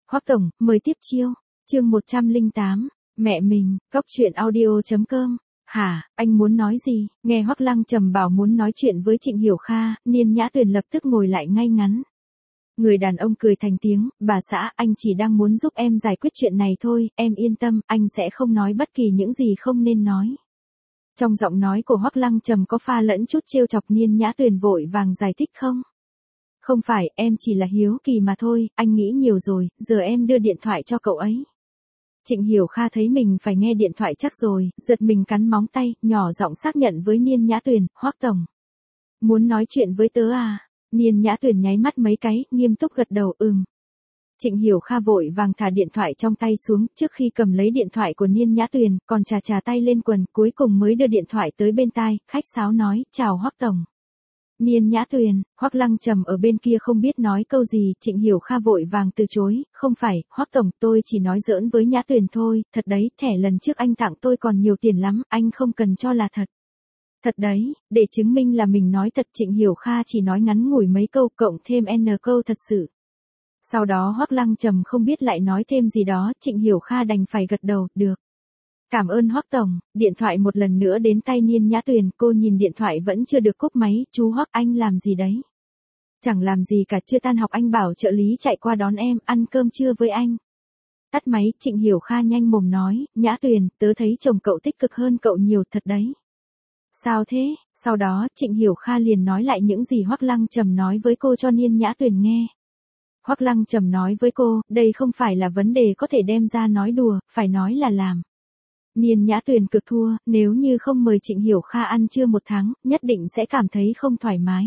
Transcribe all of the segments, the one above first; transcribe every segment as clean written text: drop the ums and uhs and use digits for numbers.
Hoắc tổng, mời tiếp chiêu. Chương 108, mẹ mình, Cóc truyện audio.com. Hả, anh muốn nói gì? Nghe Hoắc Lăng Trầm bảo muốn nói chuyện với Trịnh Hiểu Kha, Niên Nhã Tuyền lập tức ngồi lại ngay ngắn. Người đàn ông cười thành tiếng, bà xã, anh chỉ đang muốn giúp em giải quyết chuyện này thôi, em yên tâm, anh sẽ không nói bất kỳ những gì không nên nói. Trong giọng nói của Hoắc Lăng Trầm có pha lẫn chút trêu chọc. Niên Nhã Tuyền vội vàng giải thích không? Không phải, em chỉ là hiếu kỳ mà thôi, anh nghĩ nhiều rồi, giờ em đưa điện thoại cho cậu ấy. Trịnh Hiểu Kha thấy mình phải nghe điện thoại chắc rồi, giật mình cắn móng tay, nhỏ giọng xác nhận với Niên Nhã Tuyền, Hoắc tổng. Muốn nói chuyện với tớ à? Niên Nhã Tuyền nháy mắt mấy cái, nghiêm túc gật đầu, Trịnh Hiểu Kha vội vàng thả điện thoại trong tay xuống, trước khi cầm lấy điện thoại của Niên Nhã Tuyền, còn chà tay lên quần, cuối cùng mới đưa điện thoại tới bên tai, khách sáo nói, chào Hoắc tổng. Niên Nhã Tuyền, Hoắc Lăng Trầm ở bên kia không biết nói câu gì, Trịnh Hiểu Kha vội vàng từ chối, không phải, Hoắc tổng, tôi chỉ nói giỡn với Nhã Tuyền thôi, thật đấy, thẻ lần trước anh tặng tôi còn nhiều tiền lắm, anh không cần cho là thật. Thật đấy, để chứng minh là mình nói thật, Trịnh Hiểu Kha chỉ nói ngắn ngủi mấy câu cộng thêm N câu thật sự. Sau đó Hoắc Lăng Trầm không biết lại nói thêm gì đó, Trịnh Hiểu Kha đành phải gật đầu, được. Cảm ơn Hoắc tổng, điện thoại một lần nữa đến tay Niên Nhã Tuyền, cô nhìn điện thoại vẫn chưa được cúp máy, chú Hoắc anh làm gì đấy? Chẳng làm gì cả, chưa tan học anh bảo trợ lý chạy qua đón em, ăn cơm trưa với anh. Tắt máy, Trịnh Hiểu Kha nhanh mồm nói, Nhã Tuyền, tớ thấy chồng cậu tích cực hơn cậu nhiều thật đấy. Sao thế? Sau đó, Trịnh Hiểu Kha liền nói lại những gì Hoắc Lăng Trầm nói với cô cho Niên Nhã Tuyền nghe. Hoắc Lăng Trầm nói với cô, đây không phải là vấn đề có thể đem ra nói đùa, phải nói là làm. Niên Nhã Tuyền cực thua, nếu như không mời Trịnh Hiểu Kha ăn trưa một tháng, nhất định sẽ cảm thấy không thoải mái.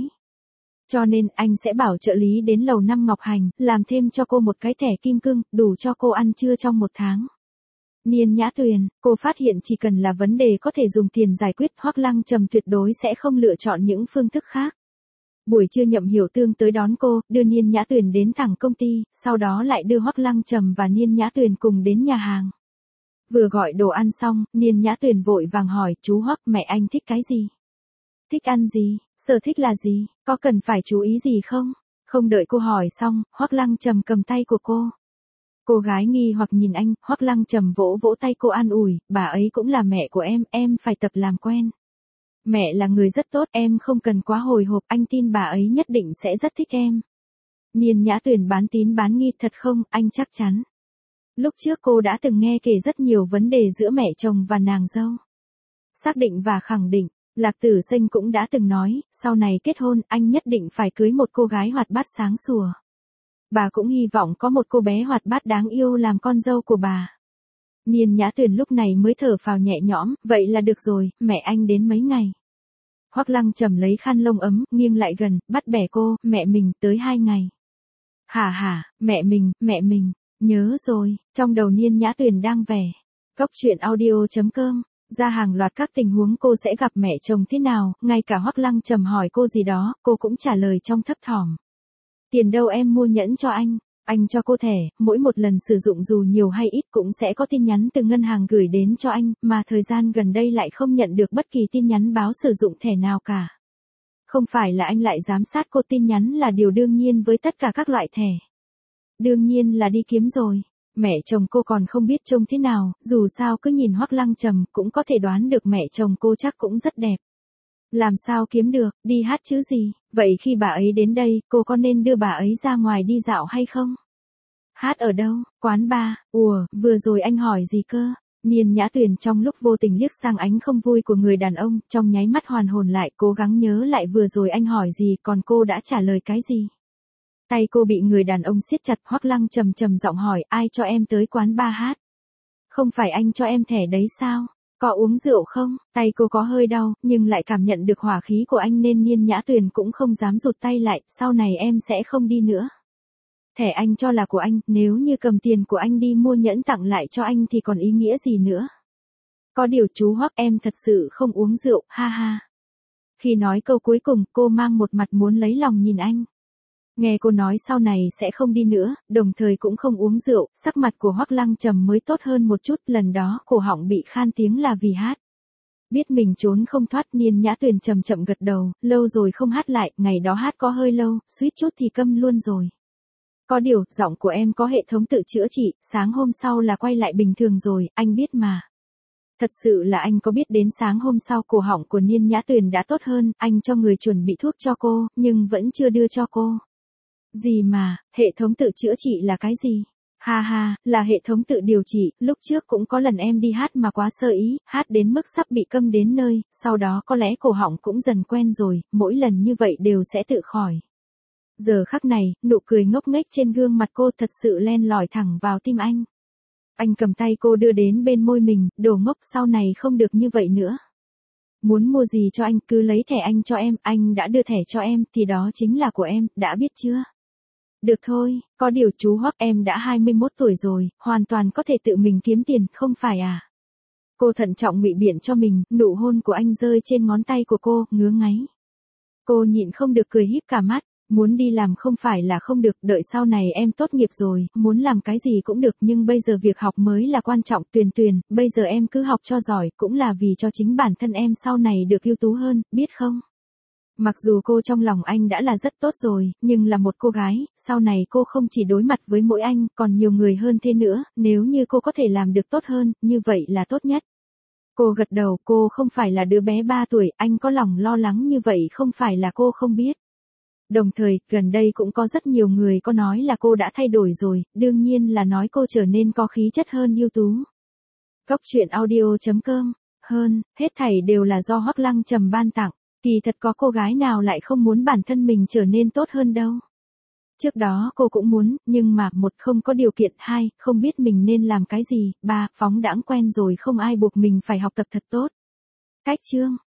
Cho nên anh sẽ bảo trợ lý đến lầu 5 Ngọc Hành, làm thêm cho cô một cái thẻ kim cương, đủ cho cô ăn trưa trong một tháng. Niên Nhã Tuyền, cô phát hiện chỉ cần là vấn đề có thể dùng tiền giải quyết, Hoắc Lăng Trầm tuyệt đối sẽ không lựa chọn những phương thức khác. Buổi trưa Nhậm Hiểu Tương tới đón cô, đưa Niên Nhã Tuyền đến thẳng công ty, sau đó lại đưa Hoắc Lăng Trầm và Niên Nhã Tuyền cùng đến nhà hàng. Vừa gọi đồ ăn xong, Niên Nhã Tuyền vội vàng hỏi, chú Hoắc, mẹ anh thích cái gì? Thích ăn gì? Sở thích là gì? Có cần phải chú ý gì không? Không đợi cô hỏi xong, Hoắc Lăng Trầm cầm tay của cô. Cô gái nghi hoặc nhìn anh, Hoắc Lăng Trầm vỗ vỗ tay cô an ủi, bà ấy cũng là mẹ của em phải tập làm quen. Mẹ là người rất tốt, em không cần quá hồi hộp, anh tin bà ấy nhất định sẽ rất thích em. Niên Nhã Tuyền bán tín bán nghi, thật không, anh chắc chắn. Lúc trước cô đã từng nghe kể rất nhiều vấn đề giữa mẹ chồng và nàng dâu. Xác định và khẳng định, Lạc Tử Sinh cũng đã từng nói, sau này kết hôn anh nhất định phải cưới một cô gái hoạt bát sáng sủa. Bà cũng hy vọng có một cô bé hoạt bát đáng yêu làm con dâu của bà. Niên Nhã Tuyền lúc này mới thở phào nhẹ nhõm, vậy là được rồi, mẹ anh đến mấy ngày. Hoắc Lăng Trầm lấy khăn lông ấm, nghiêng lại gần, bắt bẻ cô, mẹ mình tới 2 ngày. Hả, mẹ mình, nhớ rồi, trong đầu Niên Nhã Tuyền đang vẻ. Cóc truyện audio.com, ra hàng loạt các tình huống cô sẽ gặp mẹ chồng thế nào, ngay cả Hoắc Lăng Trầm hỏi cô gì đó, cô cũng trả lời trong thấp thỏm. Tiền đâu em mua nhẫn cho anh cho cô thẻ, mỗi một lần sử dụng dù nhiều hay ít cũng sẽ có tin nhắn từ ngân hàng gửi đến cho anh, mà thời gian gần đây lại không nhận được bất kỳ tin nhắn báo sử dụng thẻ nào cả. Không phải là anh lại giám sát cô, tin nhắn là điều đương nhiên với tất cả các loại thẻ. Đương nhiên là đi kiếm rồi. Mẹ chồng cô còn không biết trông thế nào, dù sao cứ nhìn Hoắc Lăng Trầm cũng có thể đoán được mẹ chồng cô chắc cũng rất đẹp. Làm sao kiếm được, đi hát chứ gì, vậy khi bà ấy đến đây, cô có nên đưa bà ấy ra ngoài đi dạo hay không? Hát ở đâu, quán bar, vừa rồi anh hỏi gì cơ? Niên Nhã Tuyền trong lúc vô tình liếc sang ánh không vui của người đàn ông, trong nháy mắt hoàn hồn lại, cố gắng nhớ lại vừa rồi anh hỏi gì, còn cô đã trả lời cái gì? Tay cô bị người đàn ông siết chặt, Hoắc Lăng trầm giọng hỏi, ai cho em tới quán bar hát? Không phải anh cho em thẻ đấy sao? Có uống rượu không? Tay cô có hơi đau, nhưng lại cảm nhận được hỏa khí của anh nên Niên Nhã Tuyền cũng không dám rụt tay lại, sau này em sẽ không đi nữa. Thẻ anh cho là của anh, nếu như cầm tiền của anh đi mua nhẫn tặng lại cho anh thì còn ý nghĩa gì nữa? Có điều chú Hoắc, em thật sự không uống rượu, ha ha. Khi nói câu cuối cùng, cô mang một mặt muốn lấy lòng nhìn anh. Nghe cô nói sau này sẽ không đi nữa, đồng thời cũng không uống rượu, sắc mặt của Hoắc Lăng Trầm mới tốt hơn một chút, lần đó cổ họng bị khan tiếng là vì hát. Biết mình trốn không thoát, Niên Nhã Tuyền chậm gật đầu, lâu rồi không hát lại, ngày đó hát có hơi lâu, suýt chút thì câm luôn rồi. Có điều, giọng của em có hệ thống tự chữa trị, sáng hôm sau là quay lại bình thường rồi, anh biết mà. Thật sự là anh có biết đến sáng hôm sau cổ họng của Niên Nhã Tuyền đã tốt hơn, anh cho người chuẩn bị thuốc cho cô, nhưng vẫn chưa đưa cho cô. Gì mà, hệ thống tự chữa trị là cái gì? Ha ha, là hệ thống tự điều trị, lúc trước cũng có lần em đi hát mà quá sơ ý, hát đến mức sắp bị câm đến nơi, sau đó có lẽ cổ họng cũng dần quen rồi, mỗi lần như vậy đều sẽ tự khỏi. Giờ khắc này, nụ cười ngốc nghếch trên gương mặt cô thật sự len lỏi thẳng vào tim anh. Anh cầm tay cô đưa đến bên môi mình, đồ ngốc sau này không được như vậy nữa. Muốn mua gì cho anh cứ lấy thẻ anh cho em, anh đã đưa thẻ cho em thì đó chính là của em, đã biết chưa? Được thôi, có điều chú Hoắc em đã 21 tuổi rồi, hoàn toàn có thể tự mình kiếm tiền, không phải à? Cô thận trọng ngụy biện cho mình, nụ hôn của anh rơi trên ngón tay của cô, ngứa ngáy. Cô nhịn không được cười híp cả mắt, muốn đi làm không phải là không được, đợi sau này em tốt nghiệp rồi, muốn làm cái gì cũng được nhưng bây giờ việc học mới là quan trọng. Tuyền Tuyền, bây giờ em cứ học cho giỏi, cũng là vì cho chính bản thân em sau này được ưu tú hơn, biết không? Mặc dù cô trong lòng anh đã là rất tốt rồi, nhưng là một cô gái, sau này cô không chỉ đối mặt với mỗi anh, còn nhiều người hơn thế nữa, nếu như cô có thể làm được tốt hơn, như vậy là tốt nhất. Cô gật đầu, cô không phải là đứa bé 3 tuổi, anh có lòng lo lắng như vậy không phải là cô không biết. Đồng thời, gần đây cũng có rất nhiều người có nói là cô đã thay đổi rồi, đương nhiên là nói cô trở nên có khí chất hơn, ưu tú. Cốc truyện audio.com, hơn, hết thảy đều là do Hoắc Lăng Trầm ban tặng, kỳ thật có cô gái nào lại không muốn bản thân mình trở nên tốt hơn đâu. Trước đó cô cũng muốn, nhưng mà một không có điều kiện, hai không biết mình nên làm cái gì, ba phóng đãng quen rồi không ai buộc mình phải học tập thật tốt. Cách chương